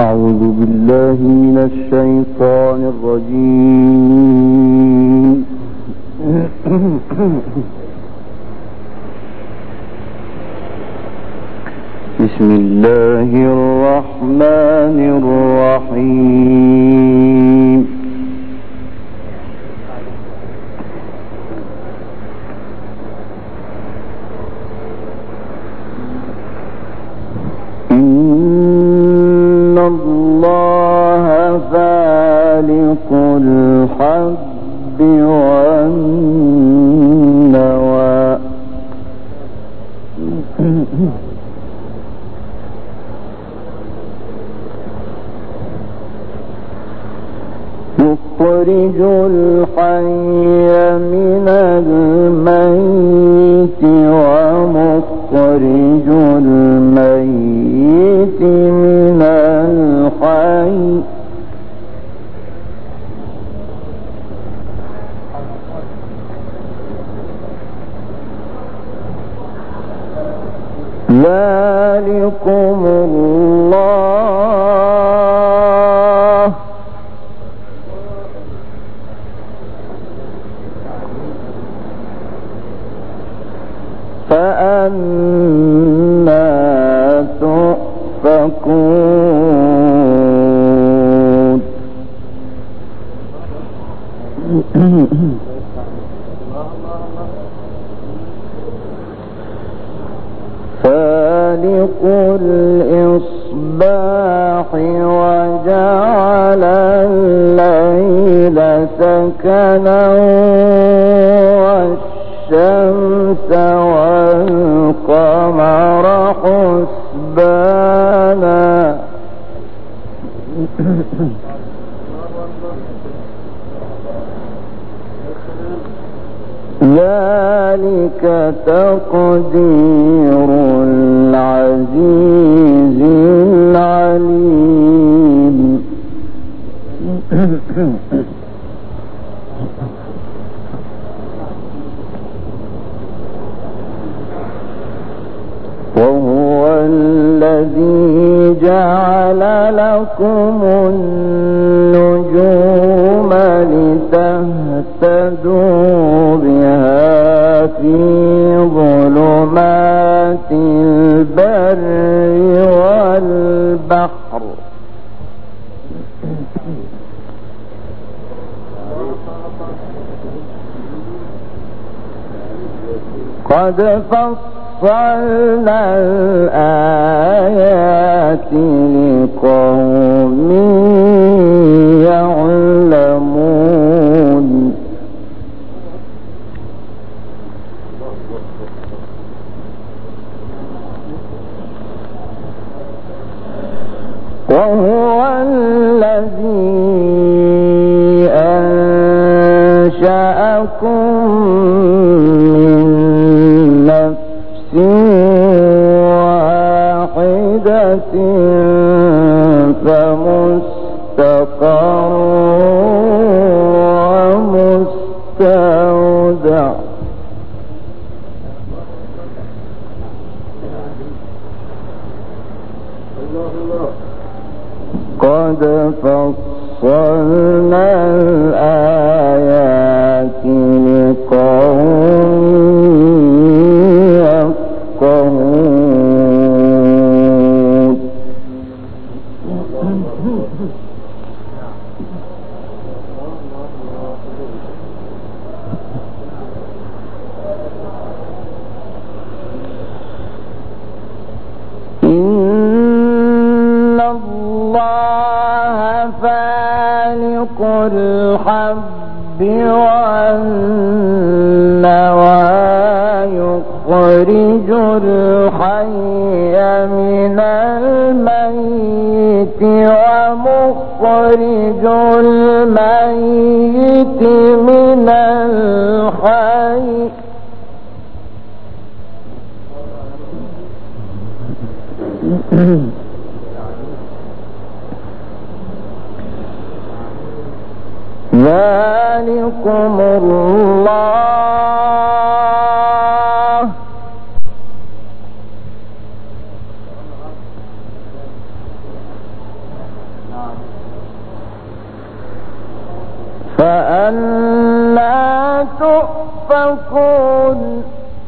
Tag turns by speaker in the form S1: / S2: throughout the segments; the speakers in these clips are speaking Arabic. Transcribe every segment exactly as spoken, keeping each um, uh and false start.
S1: أعوذ بالله من الشيطان الرجيم. بسم الله الرحمن الرحيم. إن الله فالق الحب والنوى يخرج الحي من الميت ومخرج الميت من الحي ذلكم الله فأنى تؤفكون. فالق الإصباح وجعل الليل سكنا والشمس والقمر حسبانا ذلك تقدير العزيز العليم. وهو الذي جعل لكم النجوم لتهتدوا بها في ظلمات البر والبحر قد فصلنا الآيات لقوم يعلمون. وهو الذي أنشأكم من نفس واحدة فمستقر ومستودع قد فصلنا الآيات لقوم يفقهون. إن الله فالق الحب والنوى يخرج الحي من الميت ومخرج الميت من الحي ذلكم الله أنا تؤفكون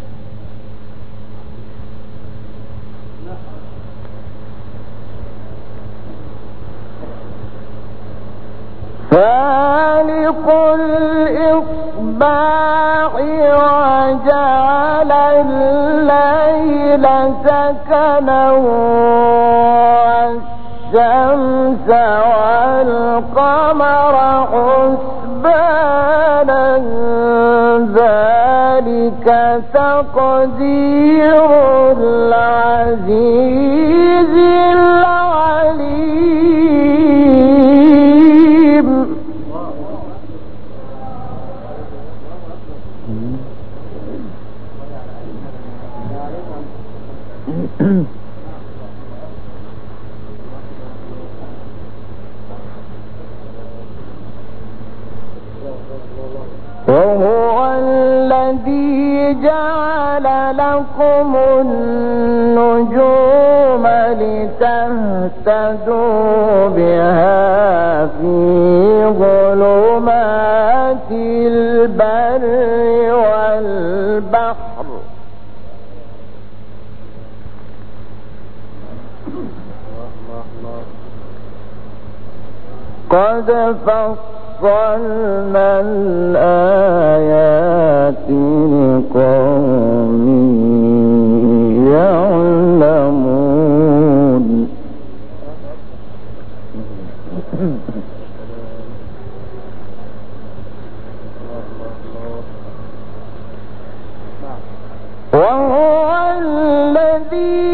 S1: فالق الإصباح وجعل الليل سكنا والشمس والقمر حسبانا ذلك تقدير العزيز العليم. وهو الذي جعل لكم النجوم لتهتدوا بها في ظلمات البر والبحر قد فصلنا الآيات لقوم يعلمون. وهو الذي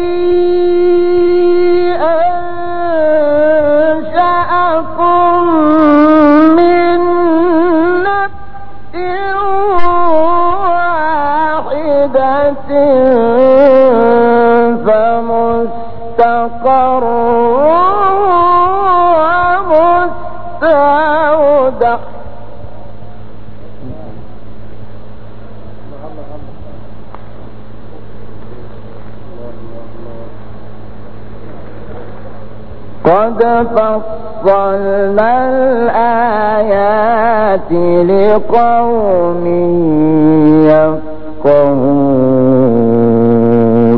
S1: أنشأكم من نفس واحدة فمستقر ومستودع قد فصلنا الآيات لقوم يفقهون.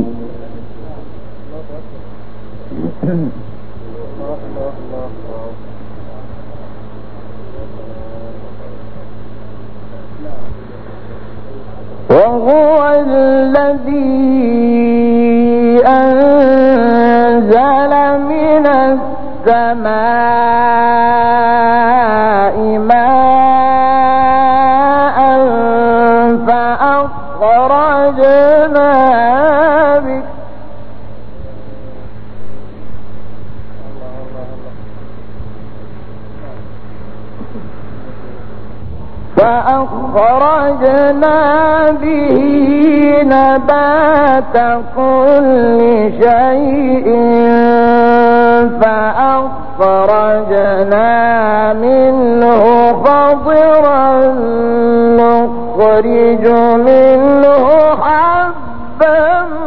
S1: وهو الذي أنزل من السماء ماء فأخرجنا به فأخرجنا به نبات كل شيء فأخرجنا منه خضرا نخرج منه حبا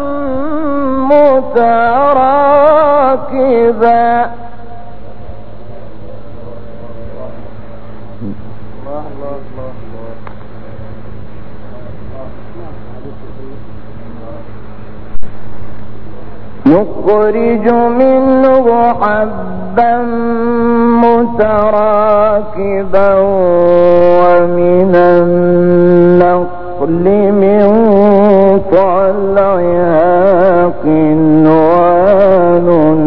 S1: متراكبا نخرج منه حبا متراكبا ومن النخل من طلعها قنوان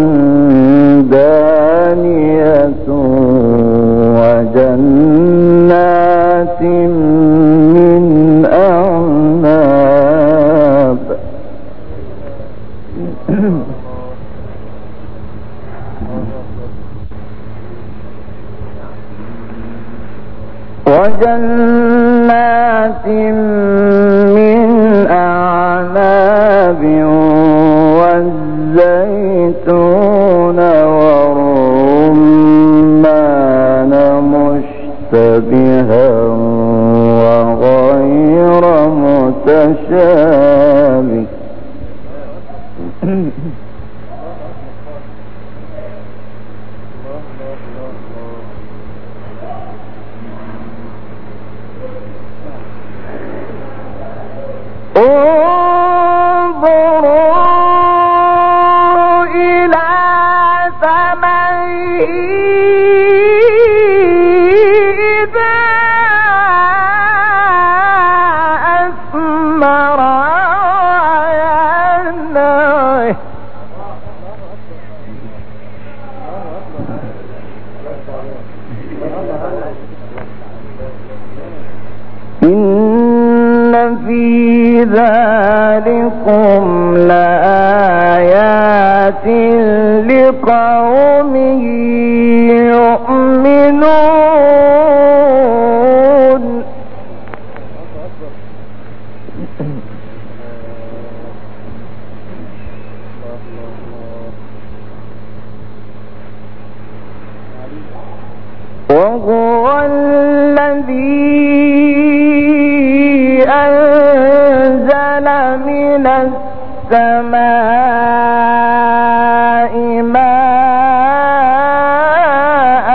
S1: دانية وجنات من أعناب وجنات من أعناب والزيتون والرمان مشتبها وغير متشابه لقوم يؤمنون وهو الذي أنزل من السماء ماء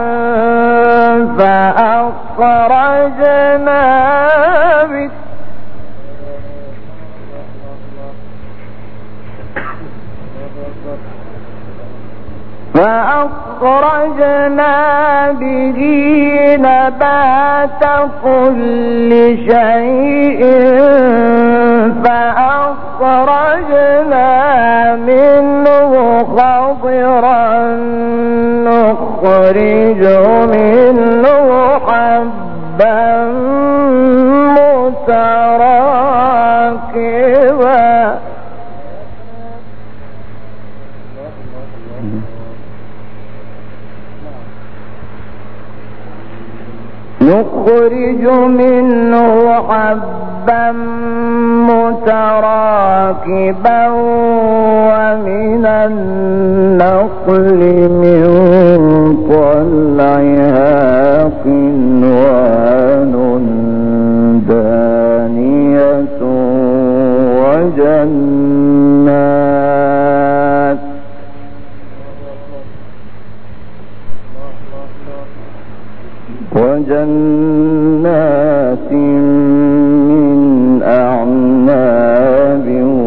S1: فأخرجنا به فأخرجنا به نبات كل شيء فأخرجنا منه خضرا نخرج منه حبا متراكبا نخرج منه حبا متراكبا ومن النخل من طلعها قنوان دانية وجنات وجنات من أعناب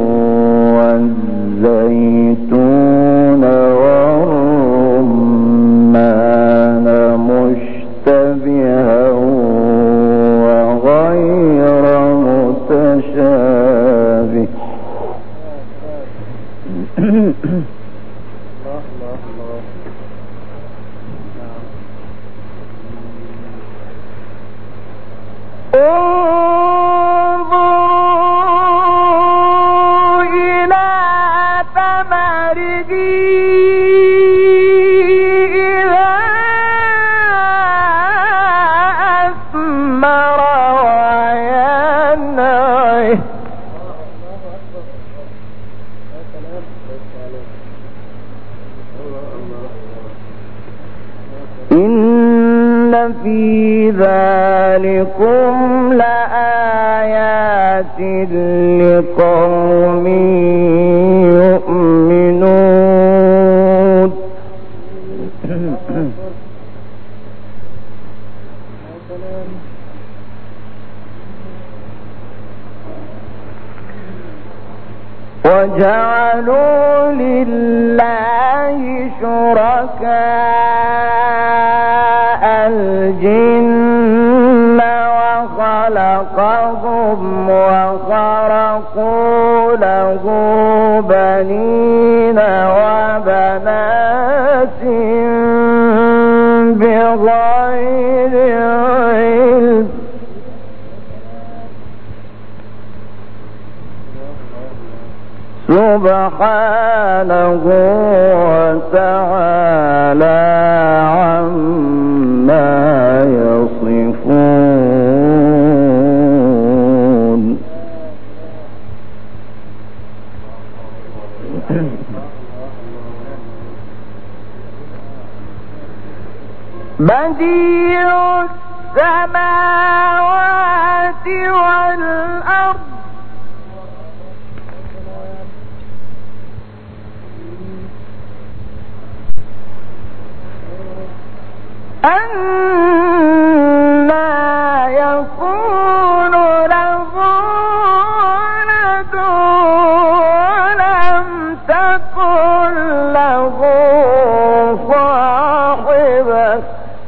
S1: والزيتون والرمان مشتبها وغير متشابه انظروا إلى ثمره إذا أثمر وينعه إن في ذلكم لآيات لقوم يؤمنون وجعلوا لله شركاء الجن وخلقهم وخرقوا له بنين وبنات بغير علم سبحانه وتعالى عما يصفون بديع السماوات والأرض أنى يكون له ولد ولم تكن له صاحبة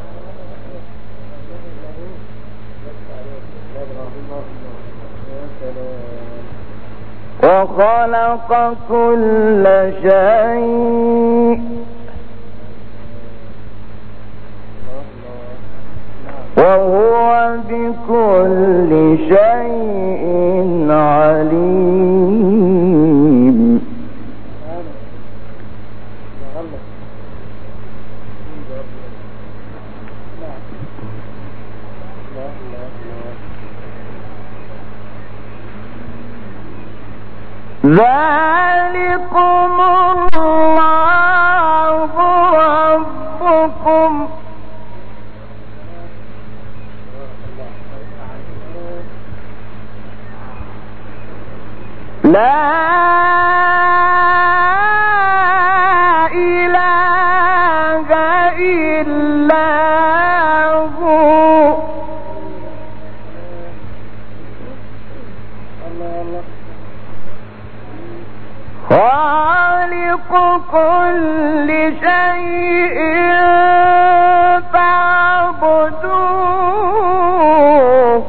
S1: وخلق كل شيء وهو بكل شيء عليم ذلكم الله ربكم لا إله إلا هو خالق كل شيء فاعبدوه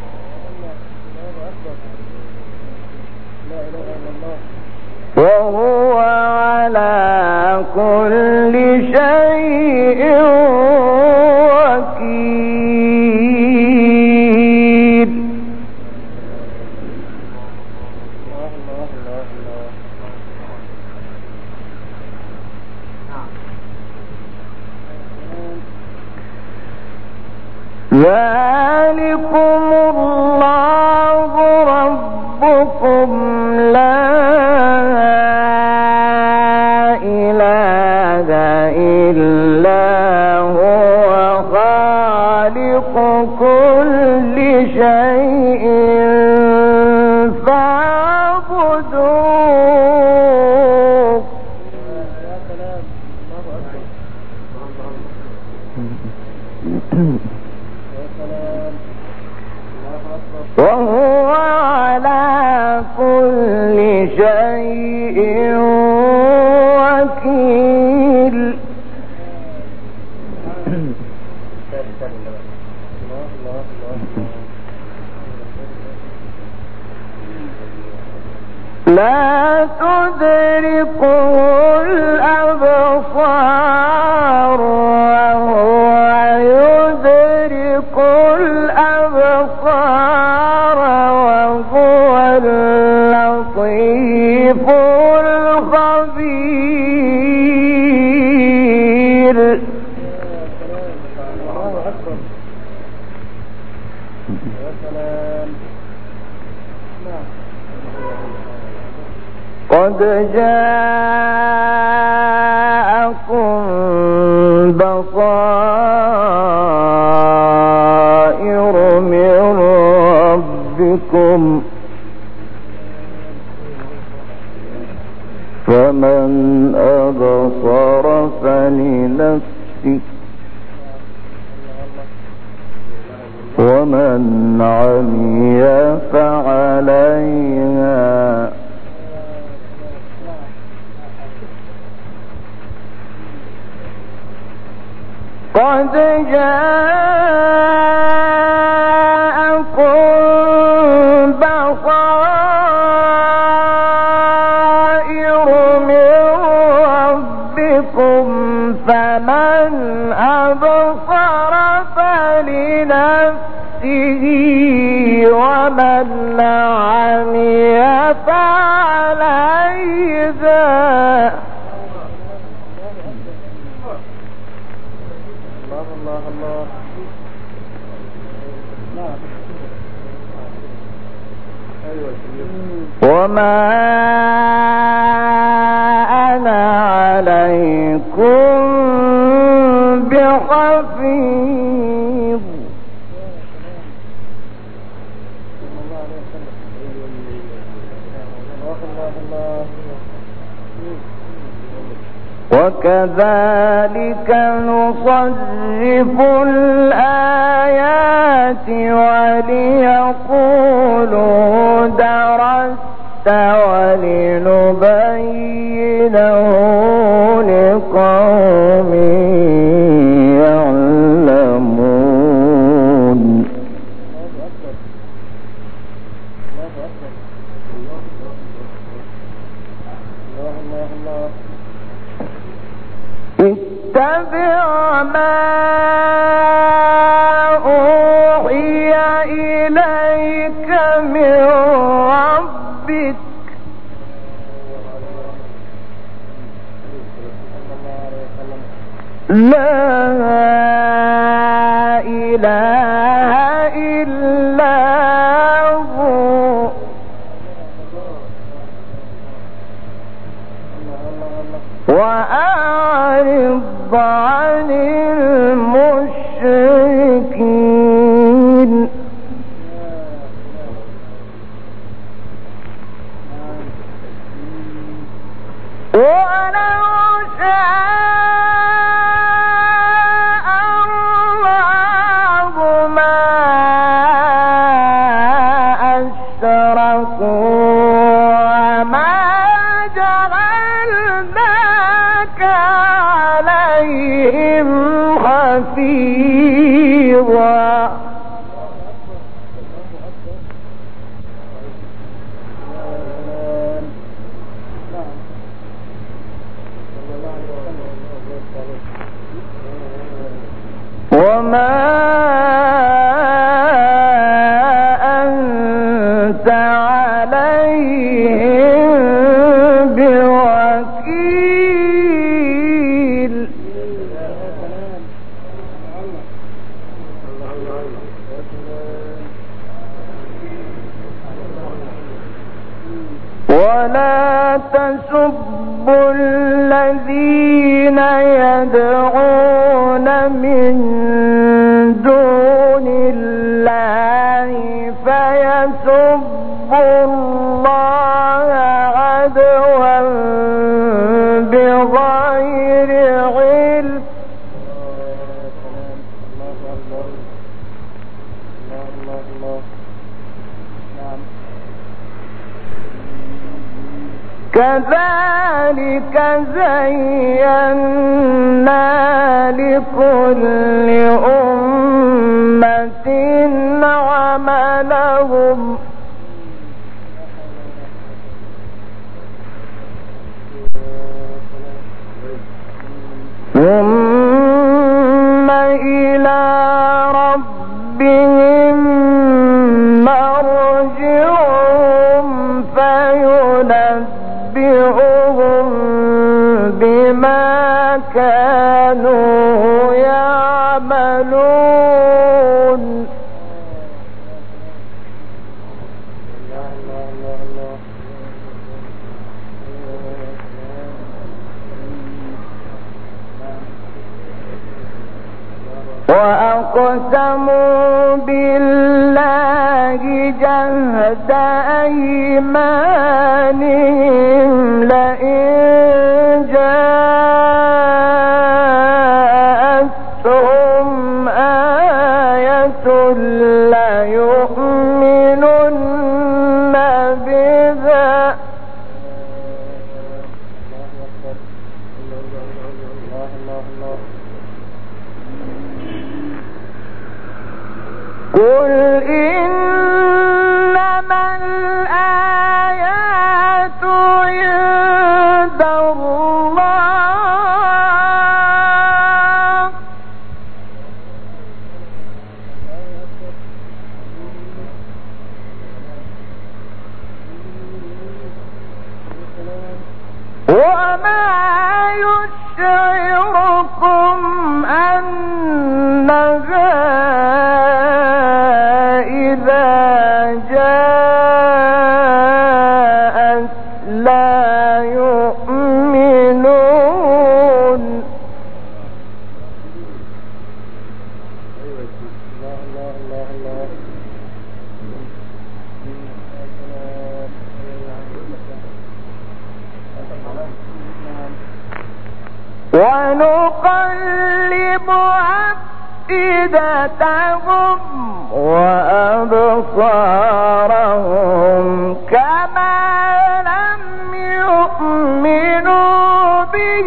S1: وهو على كل شيء وكيل ذلكم الله ربكم لا إله إلا هو خالق كل شيء فاعبدوه وهو على كل شيء وكيل لا تدركه الأبصار وهو يدرك الأبصار وهو اللطيف الخبير قد جاءكم بصائر من ربكم فمن أبصر فلنفسه ومن عمي فعليها قد جاءكم بصائر من ربكم فمن أبصر فلنفسه ومن عمي فعليها وما أنا عليكم بحفيظ وكذلك نصرف الآيات وليقولوا درست ولنبينه لقوم يعلمون اتبع ما أوحي إليك من ربك إله إلا هو وأعرض عن المشركين ولو شاء الله ما أشركوا وما جعلناك عليهم حفيظا وما أنت عليهم بوكيل ولا تسبوا الذين يدعون من دون الله فيسبوا الله عدوا بغير علم كذلك زينا لكل أمة عملهم ثم إلى ربهم مرجعهم فينبئهم بما كانوا يعملون وأقسموا بالله جهد أيمانهم لئن جاءتهم آية ليؤمنن بها قل إنما الآيات عند الله وما يشعركم أنها ونقلب أفئدتهم وأبصارهم كما لم يؤمنوا به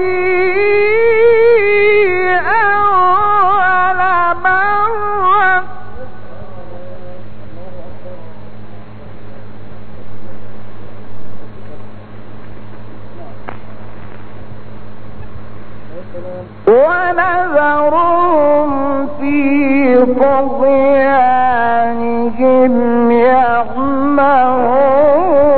S1: أول مرة ونذرهم في طغيانهم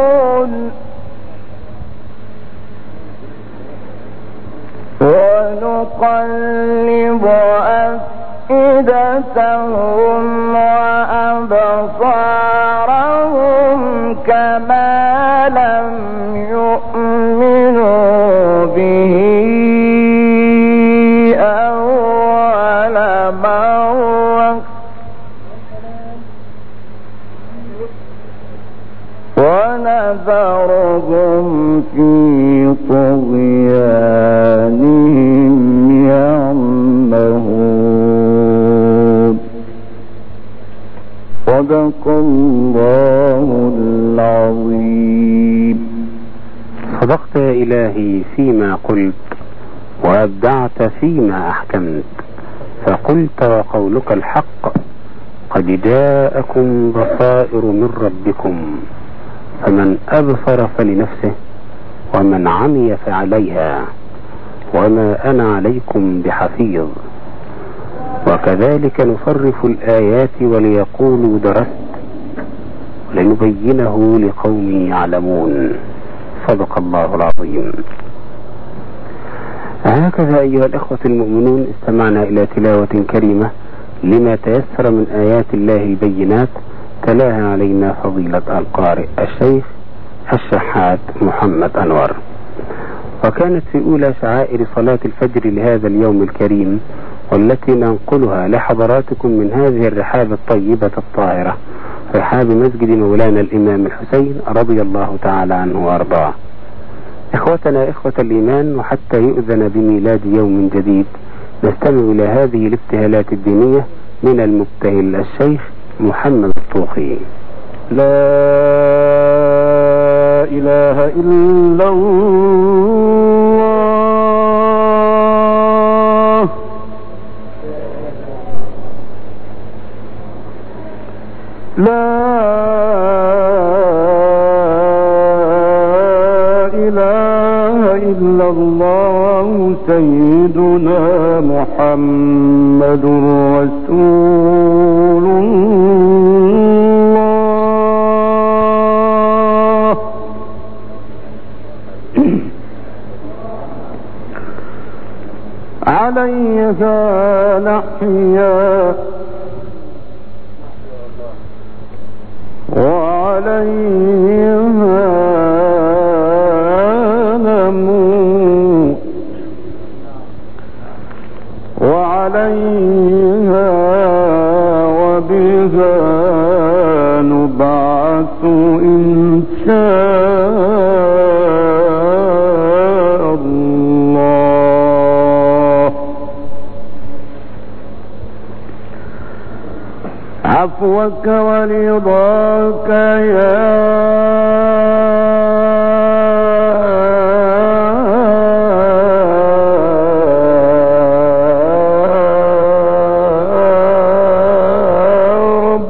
S1: يعمهون ونقلب ونقلب أفئدتهم وأبصارهم كما لم يؤمنوا به أول مرة ونذرهم في طغيانهم يعمهون. صدق الله العظيم.
S2: صدقت يا إلهي فيما قلت، وأبدعت فيما أحكمت، فقلت وقولك الحق، قد جاءكم بصائر من ربكم، فمن أبصر فلنفسه ومن عمي فعليها، وما أنا عليكم بحفيظ. وكذلك نصرف الآيات وليقولوا درست لنبينه لقوم يعلمون. صدق الله العظيم. هكذا أيها الإخوة المؤمنون استمعنا إلى تلاوة كريمة لما تيسر من آيات الله البينات، تلاها علينا فضيلة القارئ الشيخ الشحات محمد أنور، وكانت في أولى شعائر صلاة الفجر لهذا اليوم الكريم، والتي ننقلها لحضراتكم من هذه الرحاب الطيبة الطاهرة، رحاب مسجد مولانا الإمام الحسين رضي الله تعالى عنه وأرضاه. إخوتنا إخوة الإيمان، وحتى يؤذن بميلاد يوم جديد نستمع إلى هذه الابتهالات الدينية من المبتهل الشيخ محمد الطوخي.
S1: لا إله إلا الله، لا إله إلا الله سيدنا محمد رسول الله. عليها نحيا وعليها نموت وعليها وبها نبعث إن شاء الله. عفوك ورضاك يا رب،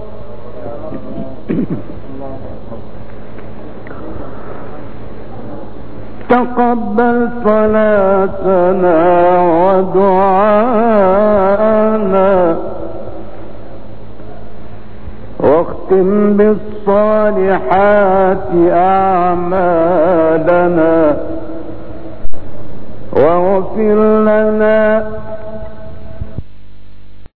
S1: تقبل صلاتنا ودعاءنا، واختم بالصالحات أعمالنا، واغفر لنا